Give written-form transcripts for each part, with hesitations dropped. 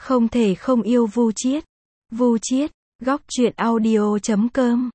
Không thể không yêu Vu Chiết. Vu Chiết, góc truyện audio.com.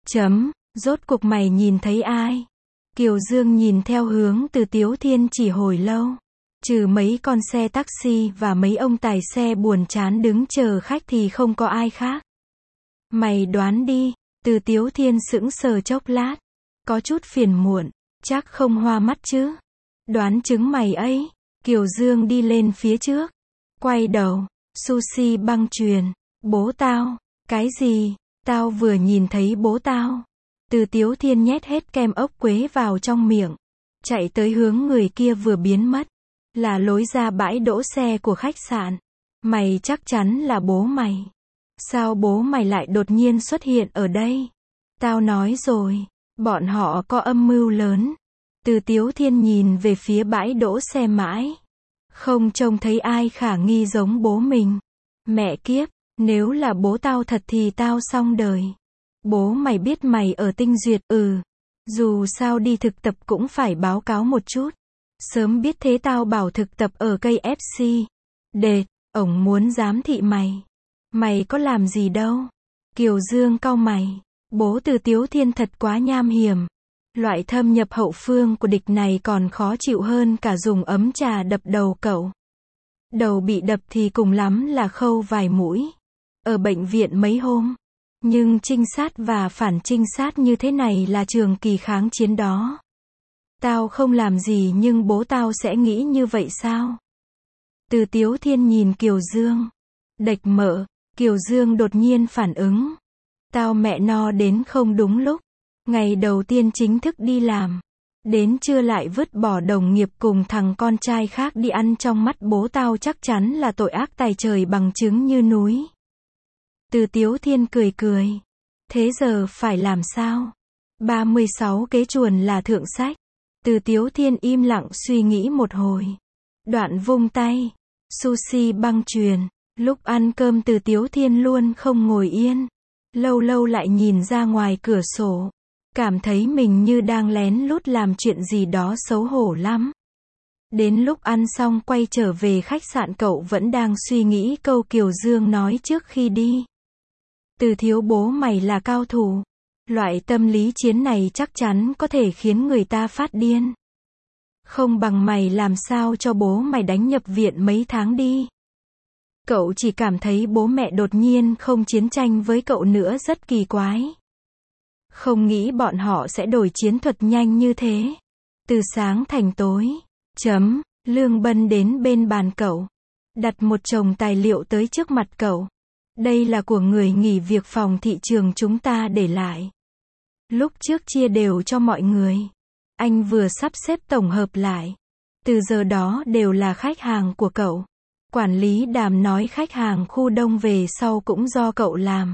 Rốt cuộc mày nhìn thấy ai? Kiều Dương nhìn theo hướng Từ Tiếu Thiên chỉ hồi lâu. Trừ mấy con xe taxi và mấy ông tài xe buồn chán đứng chờ khách thì không có ai khác. Mày đoán đi. Từ Tiếu Thiên sững sờ chốc lát. Có chút phiền muộn. Chắc không hoa mắt chứ. Đoán chứng mày ấy. Kiều Dương đi lên phía trước. Quay đầu. Sushi băng chuyền. Bố tao. Cái gì? Tao vừa nhìn thấy bố tao. Từ Tiếu Thiên nhét hết kem ốc quế vào trong miệng. Chạy tới hướng người kia vừa biến mất. Là lối ra bãi đỗ xe của khách sạn. Mày chắc chắn là bố mày. Sao bố mày lại đột nhiên xuất hiện ở đây? Tao nói rồi. Bọn họ có âm mưu lớn. Từ Tiếu Thiên nhìn về phía bãi đỗ xe mãi. Không trông thấy ai khả nghi giống bố mình. Mẹ kiếp, nếu là bố tao thật thì tao xong đời. Bố mày biết mày ở Tinh Duyệt, dù sao đi thực tập cũng phải báo cáo một chút. Sớm biết thế tao bảo thực tập ở KFC. Đệt, ổng muốn giám thị mày. Mày có làm gì đâu. Kiều Dương cau mày. Bố Từ Tiếu Thiên thật quá nham hiểm. Loại thâm nhập hậu phương của địch này còn khó chịu hơn cả dùng ấm trà đập đầu cậu. Đầu bị đập thì cùng lắm là khâu vài mũi. Ở bệnh viện mấy hôm. Nhưng trinh sát và phản trinh sát như thế này là trường kỳ kháng chiến đó. Tao không làm gì nhưng bố tao sẽ nghĩ như vậy sao? Từ Tiếu Thiên nhìn Kiều Dương. Đệch mợ, Kiều Dương đột nhiên phản ứng. Tao mẹ no đến không đúng lúc. Ngày đầu tiên chính thức đi làm. Đến trưa lại vứt bỏ đồng nghiệp cùng thằng con trai khác đi ăn, trong mắt bố tao chắc chắn là tội ác tày trời bằng chứng như núi. Từ Tiếu Thiên cười cười. Thế giờ phải làm sao? 36 kế chuồn là thượng sách. Từ Tiếu Thiên im lặng suy nghĩ một hồi. Đoạn vung tay. Sushi băng chuyền. Lúc ăn cơm Từ Tiếu Thiên luôn không ngồi yên. Lâu lâu lại nhìn ra ngoài cửa sổ. Cảm thấy mình như đang lén lút làm chuyện gì đó xấu hổ lắm. Đến lúc ăn xong quay trở về khách sạn cậu vẫn đang suy nghĩ câu Kiều Dương nói trước khi đi. Từ thiếu bố mày là cao thủ. Loại tâm lý chiến này chắc chắn có thể khiến người ta phát điên. Không bằng mày làm sao cho bố mày đánh nhập viện mấy tháng đi. Cậu chỉ cảm thấy bố mẹ đột nhiên không chiến tranh với cậu nữa rất kỳ quái. Không nghĩ bọn họ sẽ đổi chiến thuật nhanh như thế. Từ sáng thành tối. Lương Bân đến bên bàn cậu. Đặt một chồng tài liệu tới trước mặt cậu. Đây là của người nghỉ việc phòng thị trường chúng ta để lại. Lúc trước chia đều cho mọi người. Anh vừa sắp xếp tổng hợp lại. Từ giờ đó đều là khách hàng của cậu. Quản lý Đàm nói khách hàng khu đông về sau cũng do cậu làm.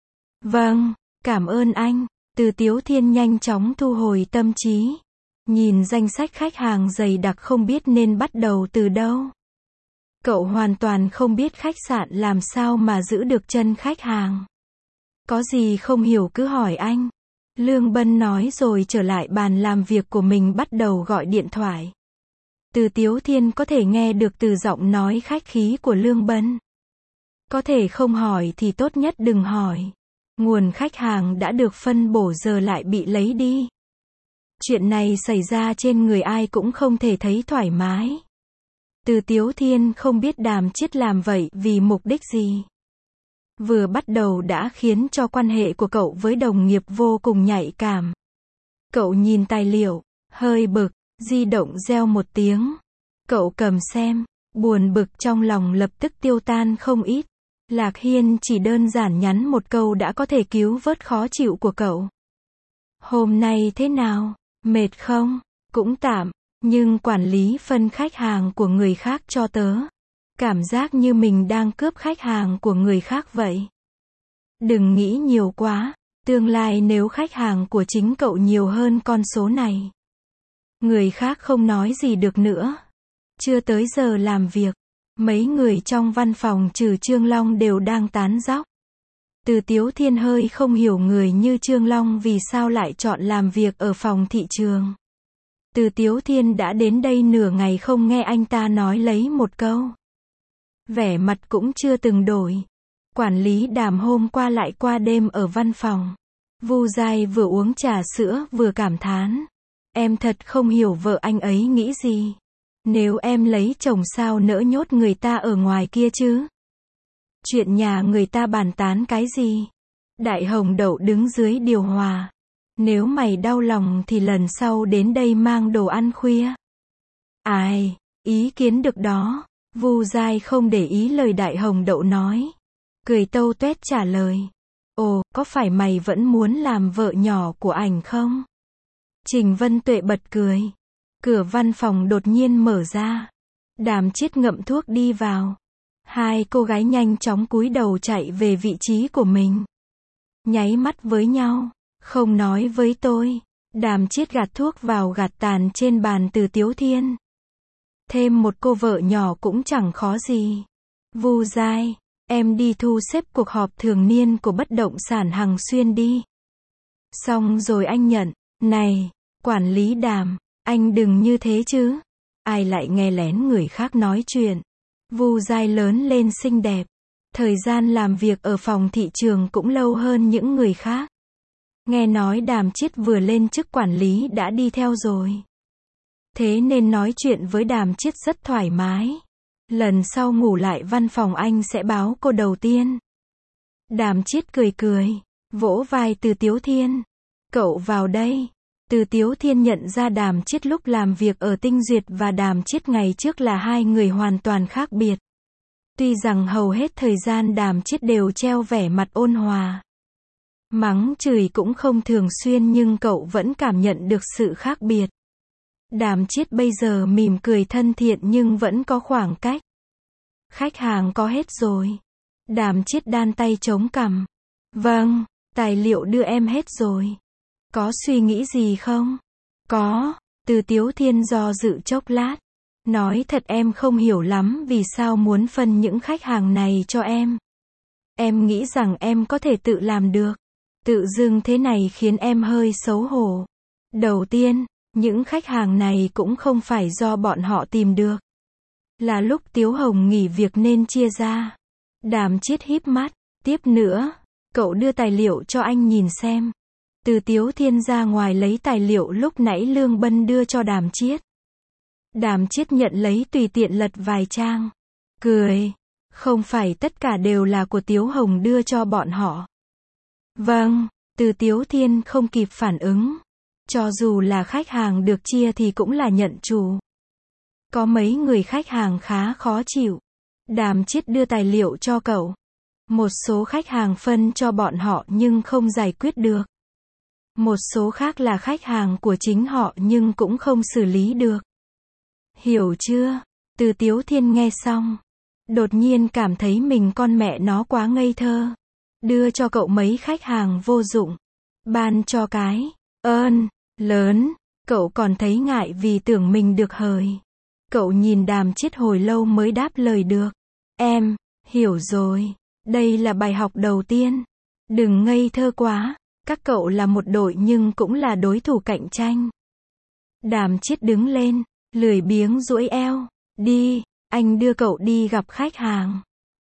Vâng, cảm ơn anh. Từ Tiếu Thiên nhanh chóng thu hồi tâm trí. Nhìn danh sách khách hàng dày đặc không biết nên bắt đầu từ đâu. Cậu hoàn toàn không biết khách sạn làm sao mà giữ được chân khách hàng. Có gì không hiểu cứ hỏi anh. Lương Bân nói rồi trở lại bàn làm việc của mình bắt đầu gọi điện thoại. Từ Tiếu Thiên có thể nghe được từ giọng nói khách khí của Lương Bân. Có thể không hỏi thì tốt nhất đừng hỏi. Nguồn khách hàng đã được phân bổ giờ lại bị lấy đi. Chuyện này xảy ra trên người ai cũng không thể thấy thoải mái. Từ Tiếu Thiên không biết Đàm Chiết làm vậy vì mục đích gì. Vừa bắt đầu đã khiến cho quan hệ của cậu với đồng nghiệp vô cùng nhạy cảm. Cậu nhìn tài liệu, hơi bực, di động reo một tiếng. Cậu cầm xem, buồn bực trong lòng lập tức tiêu tan không ít. Lạc Hiên chỉ đơn giản nhắn một câu đã có thể cứu vớt khó chịu của cậu. Hôm nay thế nào? Mệt không? Cũng tạm, nhưng quản lý phân khách hàng của người khác cho tớ. Cảm giác như mình đang cướp khách hàng của người khác vậy. Đừng nghĩ nhiều quá, tương lai nếu khách hàng của chính cậu nhiều hơn con số này. Người khác không nói gì được nữa. Chưa tới giờ làm việc. Mấy người trong văn phòng trừ Trương Long đều đang tán dóc. Từ Tiếu Thiên hơi không hiểu người như Trương Long vì sao lại chọn làm việc ở phòng thị trường. Từ Tiếu Thiên đã đến đây nửa ngày không nghe anh ta nói lấy một câu. Vẻ mặt cũng chưa từng đổi. Quản lý Đàm hôm qua lại qua đêm ở văn phòng. Vu Giai vừa uống trà sữa vừa cảm thán. Em thật không hiểu vợ anh ấy nghĩ gì. Nếu em lấy chồng sao nỡ nhốt người ta ở ngoài kia chứ? Chuyện nhà người ta bàn tán cái gì? Đại Hồng Đậu đứng dưới điều hòa. Nếu mày đau lòng thì lần sau đến đây mang đồ ăn khuya. Ai, ý kiến được đó. Vu Giai không để ý lời Đại Hồng Đậu nói. Cười tâu tuét trả lời. Ồ, có phải mày vẫn muốn làm vợ nhỏ của ảnh không? Trình Vân Tuệ bật cười. Cửa văn phòng đột nhiên mở ra. Đàm Chiết ngậm thuốc đi vào. Hai cô gái nhanh chóng cúi đầu chạy về vị trí của mình. Nháy mắt với nhau. Không nói với tôi. Đàm Chiết gạt thuốc vào gạt tàn trên bàn Từ Tiếu Thiên. Thêm một cô vợ nhỏ cũng chẳng khó gì. Vu Giai, em đi thu xếp cuộc họp thường niên của bất động sản Hằng Xuyên đi. Xong rồi anh nhận. Này, quản lý Đàm, anh đừng như thế chứ. Ai lại nghe lén người khác nói chuyện. Vu Giai lớn lên xinh đẹp. Thời gian làm việc ở phòng thị trường cũng lâu hơn những người khác. Nghe nói Đàm Chiết vừa lên chức quản lý đã đi theo rồi. Thế nên nói chuyện với Đàm Chiết rất thoải mái. Lần sau ngủ lại văn phòng anh sẽ báo cô đầu tiên. Đàm Chiết cười cười, vỗ vai Từ Tiếu Thiên. Cậu vào đây. Từ Tiếu Thiên nhận ra Đàm Chiết lúc làm việc ở Tinh Duyệt và Đàm Chiết ngày trước là hai người hoàn toàn khác biệt. Tuy rằng hầu hết thời gian Đàm Chiết đều treo vẻ mặt ôn hòa. Mắng chửi cũng không thường xuyên nhưng cậu vẫn cảm nhận được sự khác biệt. Đàm Chiết bây giờ mỉm cười thân thiện nhưng vẫn có khoảng cách. Khách hàng có hết rồi. Đàm Chiết đan tay chống cằm. Vâng, tài liệu đưa em hết rồi. Có suy nghĩ gì không? Có. Từ Tiếu Thiên do dự chốc lát. Nói thật em không hiểu lắm vì sao muốn phân những khách hàng này cho em. Em nghĩ rằng em có thể tự làm được. Tự dưng thế này khiến em hơi xấu hổ. Đầu tiên, những khách hàng này cũng không phải do bọn họ tìm được. Là lúc Tiếu Hồng nghỉ việc nên chia ra. Đàm Chiết híp mắt. Tiếp nữa, cậu đưa tài liệu cho anh nhìn xem. Từ Tiếu Thiên ra ngoài lấy tài liệu lúc nãy Lương Bân đưa cho Đàm Chiết. Đàm Chiết nhận lấy tùy tiện lật vài trang. Cười. Không phải tất cả đều là của Tiếu Hồng đưa cho bọn họ. Vâng, Từ Tiếu Thiên không kịp phản ứng. Cho dù là khách hàng được chia thì cũng là nhận chủ. Có mấy người khách hàng khá khó chịu. Đàm Chiết đưa tài liệu cho cậu. Một số khách hàng phân cho bọn họ nhưng không giải quyết được. Một số khác là khách hàng của chính họ nhưng cũng không xử lý được. Hiểu chưa? Từ Tiếu Thiên nghe xong. Đột nhiên cảm thấy mình con mẹ nó quá ngây thơ. Đưa cho cậu mấy khách hàng vô dụng. Ban cho cái ơn lớn. Cậu còn thấy ngại vì tưởng mình được hời. Cậu nhìn Đàm Chiết hồi lâu mới đáp lời được. Em, hiểu rồi. Đây là bài học đầu tiên. Đừng ngây thơ quá. Các cậu là một đội nhưng cũng là đối thủ cạnh tranh. Đàm Chiết đứng lên, lười biếng duỗi eo. Đi, anh đưa cậu đi gặp khách hàng.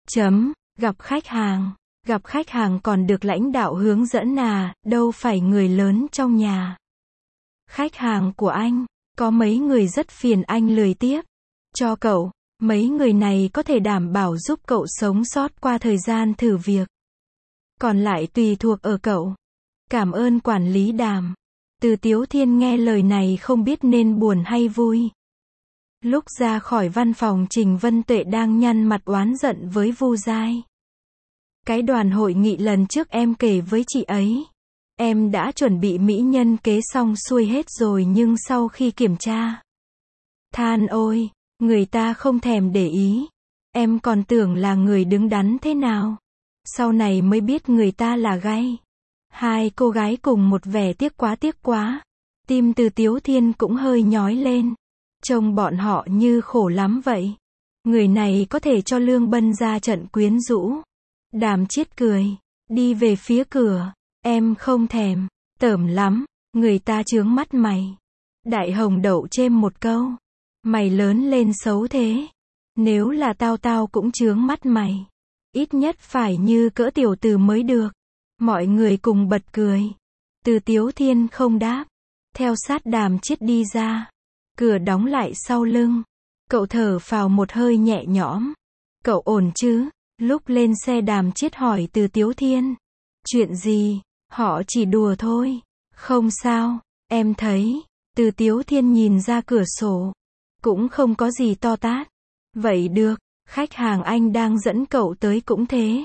Gặp khách hàng. Gặp khách hàng còn được lãnh đạo hướng dẫn à, đâu phải người lớn trong nhà. Khách hàng của anh, có mấy người rất phiền anh lười tiếp. Cho cậu, mấy người này có thể đảm bảo giúp cậu sống sót qua thời gian thử việc. Còn lại tùy thuộc ở cậu. Cảm ơn quản lý Đàm. Từ Tiếu Thiên nghe lời này không biết nên buồn hay vui. Lúc ra khỏi văn phòng Trình Vân Tuệ đang nhăn mặt oán giận với Vu Giai. Cái đoàn hội nghị lần trước em kể với chị ấy. Em đã chuẩn bị mỹ nhân kế xong xuôi hết rồi nhưng sau khi kiểm tra. Than ôi, người ta không thèm để ý. Em còn tưởng là người đứng đắn thế nào. Sau này mới biết người ta là gay. Hai cô gái cùng một vẻ tiếc quá. Tim Từ Tiếu Thiên cũng hơi nhói lên. Trông bọn họ như khổ lắm vậy. Người này có thể cho Lương Bân ra trận quyến rũ. Đàm Chiết cười. Đi về phía cửa. Em không thèm. Tởm lắm. Người ta chướng mắt mày. Đại Hồng Đậu chêm một câu. Mày lớn lên xấu thế. Nếu là tao cũng chướng mắt mày. Ít nhất phải như cỡ tiểu từ mới được. Mọi người cùng bật cười. Từ Tiếu Thiên không đáp. Theo sát Đàm Chiết đi ra. Cửa đóng lại sau lưng. Cậu thở phào một hơi nhẹ nhõm. Cậu ổn chứ? Lúc lên xe Đàm Chiết hỏi Từ Tiếu Thiên. Chuyện gì? Họ chỉ đùa thôi. Không sao, em thấy. Từ Tiếu Thiên nhìn ra cửa sổ. Cũng không có gì to tát. Vậy được, khách hàng anh đang dẫn cậu tới cũng thế.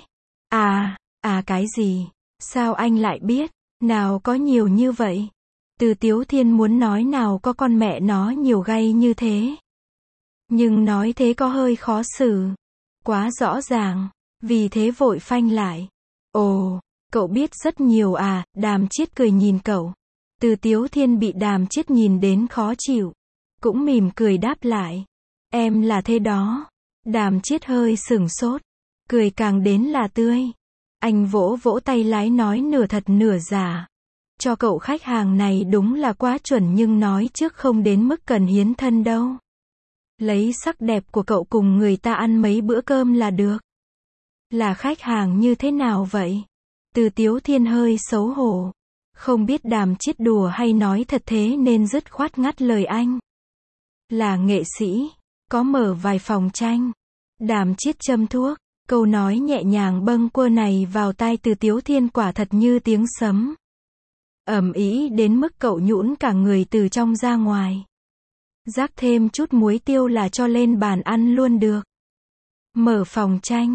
Cái gì? Sao anh lại biết? Nào có nhiều như vậy? Từ Tiếu Thiên muốn nói nào có con mẹ nó nhiều gay như thế. Nhưng nói thế có hơi khó xử. Quá rõ ràng. Vì thế vội phanh lại. Ồ, cậu biết rất nhiều à? Đàm Chiết cười nhìn cậu. Từ Tiếu Thiên bị Đàm Chiết nhìn đến khó chịu. Cũng mỉm cười đáp lại. Em là thế đó. Đàm Chiết hơi sửng sốt. Cười càng đến là tươi. Anh vỗ vỗ tay lái nói nửa thật nửa giả. Cho cậu khách hàng này đúng là quá chuẩn nhưng nói trước không đến mức cần hiến thân đâu. Lấy sắc đẹp của cậu cùng người ta ăn mấy bữa cơm là được. Là khách hàng như thế nào vậy? Từ Tiếu Thiên hơi xấu hổ. Không biết Đàm Chiết đùa hay nói thật thế nên dứt khoát ngắt lời anh. Là nghệ sĩ. Có mở vài phòng tranh. Đàm Chiết châm thuốc. Câu nói nhẹ nhàng bâng quơ này vào tai Từ Tiếu Thiên quả thật như tiếng sấm. Ầm ĩ đến mức cậu nhũn cả người từ trong ra ngoài. Rắc thêm chút muối tiêu là cho lên bàn ăn luôn được. Mở phòng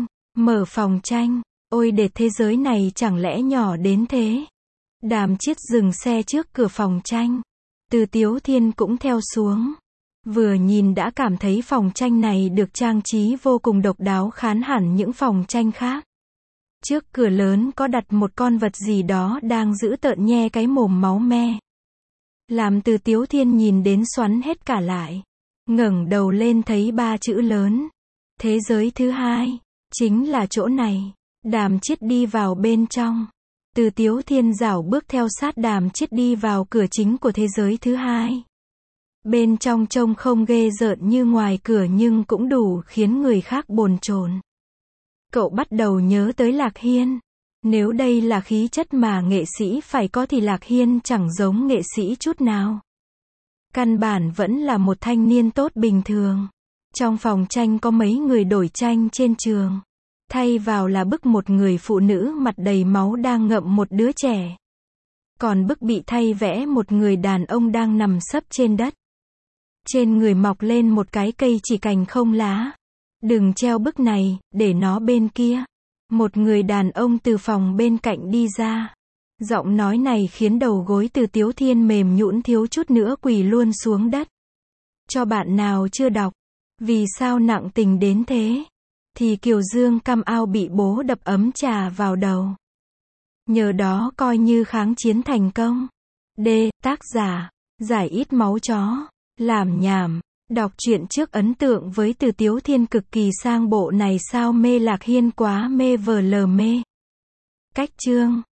tranh. Ôi đệt thế giới này chẳng lẽ nhỏ đến thế. Đàm Chiết dừng xe trước cửa phòng tranh. Từ Tiếu Thiên cũng theo xuống. Vừa nhìn đã cảm thấy phòng tranh này được trang trí vô cùng độc đáo khán hẳn những phòng tranh khác. Trước cửa lớn có đặt một con vật gì đó đang giữ tợn nhe cái mồm máu me. Làm Từ Tiếu Thiên nhìn đến xoắn hết cả lại. Ngẩng đầu lên thấy 3 chữ lớn. Thế giới thứ hai. Chính là chỗ này. Đàm Chiết đi vào bên trong. Từ Tiếu Thiên rảo bước theo sát Đàm Chiết đi vào cửa chính của thế giới thứ hai. Bên trong trông không ghê rợn như ngoài cửa nhưng cũng đủ khiến người khác bồn chồn. Cậu bắt đầu nhớ tới Lạc Hiên. Nếu đây là khí chất mà nghệ sĩ phải có thì Lạc Hiên chẳng giống nghệ sĩ chút nào. Căn bản vẫn là một thanh niên tốt bình thường. Trong phòng tranh có mấy người đổi tranh trên trường. Thay vào là bức một người phụ nữ mặt đầy máu đang ngậm một đứa trẻ. Còn bức bị thay vẽ một người đàn ông đang nằm sấp trên đất. Trên người mọc lên một cái cây chỉ cành không lá. Đừng treo bức này, để nó bên kia. Một người đàn ông từ phòng bên cạnh đi ra. Giọng nói này khiến đầu gối Từ Tiếu Thiên mềm nhũn thiếu chút nữa quỳ luôn xuống đất. Cho bạn nào chưa đọc. Vì sao nặng tình đến thế? Thì Kiều Dương cam ao bị bố đập ấm trà vào đầu. Nhờ đó coi như kháng chiến thành công. D. Tác giả. Giải ít máu chó. Làm nhảm. Đọc truyện trước ấn tượng với Từ Tiếu Thiên cực kỳ sang bộ này sao mê Lạc Hiên quá mê vờ lờ mê. Cách chương.